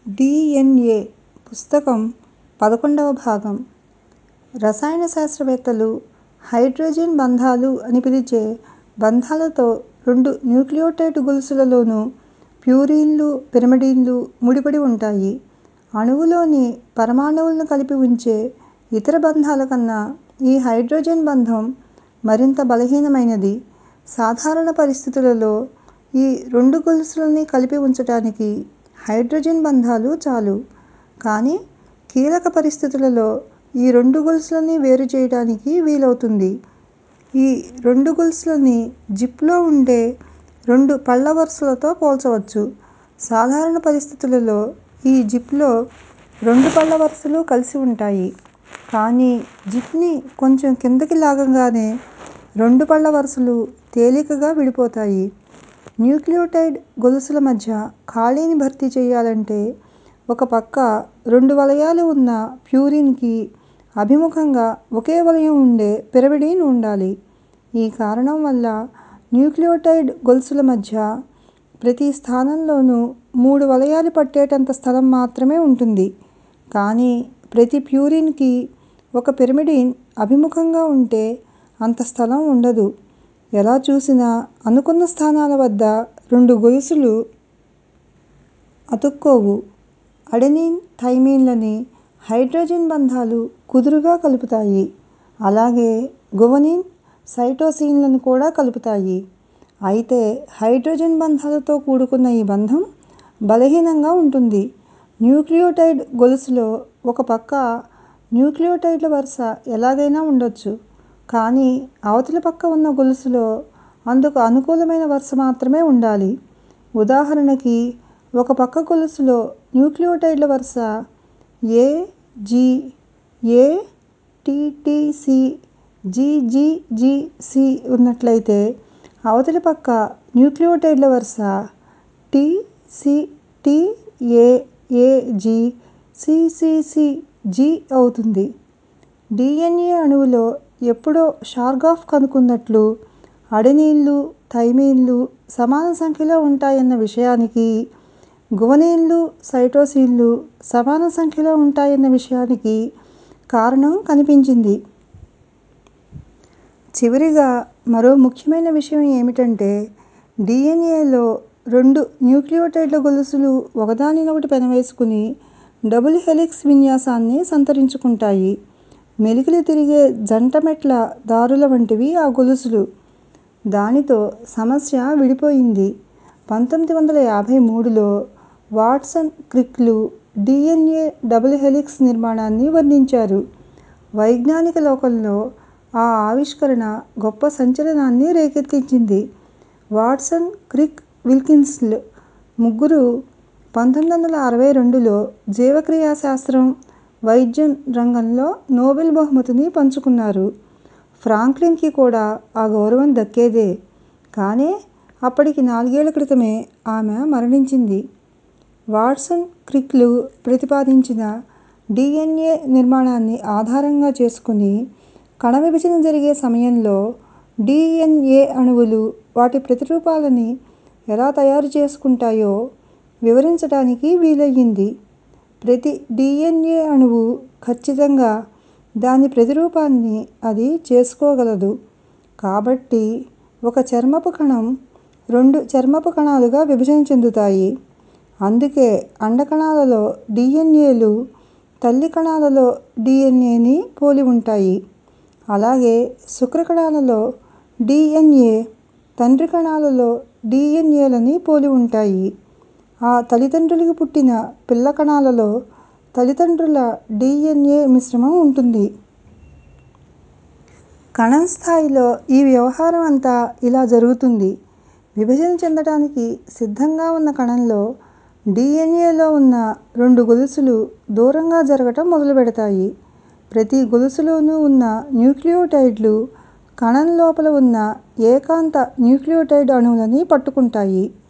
DNA పుస్తకం 11వ భాగం. రసాయన శాస్త్రవేత్తలు హైడ్రోజన్ బంధాలు అని పిలిచే బంధాలతో 2 న్యూక్లియోటైడ్ గొలుసులలోనూ ప్యూరిన్లు, పిరిమిడిన్లు ముడిపడి ఉంటాయి. అణువులోని పరమాణువులను కలిపి ఉంచే ఇతర బంధాల కన్నా ఈ హైడ్రోజన్ బంధం మరింత బలహీనమైనది. సాధారణ పరిస్థితులలో ఈ 2 గొలుసుల్ని కలిపి ఉంచటానికి హైడ్రోజన్ బంధాలు చాలు. కానీ కీలక పరిస్థితులలో ఈ 2 గొలుసుల్ని వేరు చేయటానికి వీలవుతుంది. ఈ 2 గొలుసుల్ని జిప్లో ఉండే 2 పళ్ళ వరుసలతో పోల్చవచ్చు. సాధారణ పరిస్థితులలో ఈ జిప్లో 2 పళ్ళ వరుసలు కలిసి ఉంటాయి. కానీ జిప్ని కొంచెం కిందకి లాగగానే 2 పళ్ళ వరుసలు తేలికగా విడిపోతాయి. న్యూక్లియోటైడ్ గొలుసుల మధ్య ఖాళీని భర్తీ చేయాలంటే ఒక పక్క 2 వలయాలు ఉన్న ప్యూరిన్కి అభిముఖంగా ఒకే వలయం ఉండే పిరిమిడిన్ ఉండాలి. ఈ కారణం వల్ల న్యూక్లియోటైడ్ గొలుసుల మధ్య ప్రతి స్థానంలోనూ 3 వలయాలు పట్టేటంత స్థలం మాత్రమే ఉంటుంది. కానీ ప్రతి ప్యూరిన్కి ఒక పిరిమిడిన్ అభిముఖంగా ఉంటే అంత స్థలం ఉండదు. ఎలా చూసినా అనుకున్న స్థానాల వద్ద 2 గొలుసులు అతుక్కోవు. అడెనిన్, థైమిన్లని హైడ్రోజన్ బంధాలు కుదురుగా కలుపుతాయి. అలాగే గువనిన్, సైటోసిన్లను కూడా కలుపుతాయి. అయితే హైడ్రోజన్ బంధాలతో కూడుకున్న ఈ బంధం బలహీనంగా ఉంటుంది. న్యూక్లియోటైడ్ గొలుసులో ఒక పక్క న్యూక్లియోటైడ్ల వరుస ఎలాగైనా ఉండొచ్చు. కానీ అవతలి పక్క ఉన్న గొలుసులో అందుకు అనుకూలమైన వరుస మాత్రమే ఉండాలి. ఉదాహరణకి ఒక పక్క గొలుసులో న్యూక్లియోటైడ్ల వరుస A, G, A, T, T, C, G, G, G, C ఉన్నట్లయితే అవతలి పక్క న్యూక్లియోటైడ్ల వరుస T, C, T, A, A, G, C, C, C, G అవుతుంది. డిఎన్ఏ అణువులో ఎప్పుడో షార్గాఫ్ కనుక్కున్నట్లు అడెనిన్లు, థైమిన్లు సమాన సంఖ్యలో ఉంటాయన్న విషయానికి, గువనిన్లు, సైటోసిన్లు సమాన సంఖ్యలో ఉంటాయన్న విషయానికి కారణం కనిపించింది. చివరిగా మరో ముఖ్యమైన విషయం ఏమిటంటే డిఎన్ఏలో 2 న్యూక్లియోటైడ్ల గొలుసులు ఒకదానినొకటి పెనవేసుకుని డబుల్ హెలిక్స్ విన్యాసాన్ని సంతరించుకుంటాయి. మెలికలు తిరిగే జంటమెట్ల దారుల వంటివి ఆ గొలుసులు. దానితో సమస్య విడిపోయింది. 1953లో వాట్సన్, క్రిక్లు డిఎన్ఏ డబుల్ హెలిక్స్ నిర్మాణాన్ని వర్ణించారు. వైజ్ఞానిక లోకంలో ఆ ఆవిష్కరణ గొప్ప సంచలనాన్ని రేకెత్తించింది. వాట్సన్, క్రిక్, విల్కిన్స్లు ముగ్గురూ 1962లో జీవక్రియాశాస్త్రం, వైద్యం రంగంలో నోబెల్ బహుమతిని పంచుకున్నారు. ఫ్రాంక్లిన్కి కూడా ఆ గౌరవం దక్కేదే. కానీ అప్పటికి 4 ఏళ్ల క్రితమే ఆమె మరణించింది. వాట్సన్, క్రిక్లు ప్రతిపాదించిన డిఎన్ఏ నిర్మాణాన్ని ఆధారంగా చేసుకుని కణ విభజన జరిగే సమయంలో డిఎన్ఏ అణువులు వాటి ప్రతిరూపాలని ఎలా తయారు చేసుకుంటాయో వివరించటానికి వీలయ్యింది. ప్రతి డిఎన్ఏ అణువు ఖచ్చితంగా దాని ప్రతిరూపాన్ని అది చేసుకోగలదు. కాబట్టి ఒక చర్మపు కణం 2 చర్మపు కణాలుగా విభజన చెందుతాయి. అందుకే అండకణాలలో డిఎన్ఏలు తల్లి కణాలలో డిఎన్ఏని పోలి ఉంటాయి. అలాగే శుక్రకణాలలో డిఎన్ఏ తండ్రి కణాలలో డిఎన్ఏలని పోలి ఉంటాయి. ఆ తల్లిదండ్రులకి పుట్టిన పిల్ల కణాలలో తల్లిదండ్రుల డిఎన్ఏ మిశ్రమం ఉంటుంది. కణం స్థాయిలో ఈ వ్యవహారం అంతా ఇలా జరుగుతుంది. విభజన చెందటానికి సిద్ధంగా ఉన్న కణంలో డిఎన్ఏలో ఉన్న 2 గొలుసులు దూరంగా జరగటం మొదలుపెడతాయి. ప్రతి గొలుసులోనూ ఉన్న న్యూక్లియోటైడ్లు కణం లోపల ఉన్న ఏకాంత న్యూక్లియోటైడ్ అణువులని పట్టుకుంటాయి.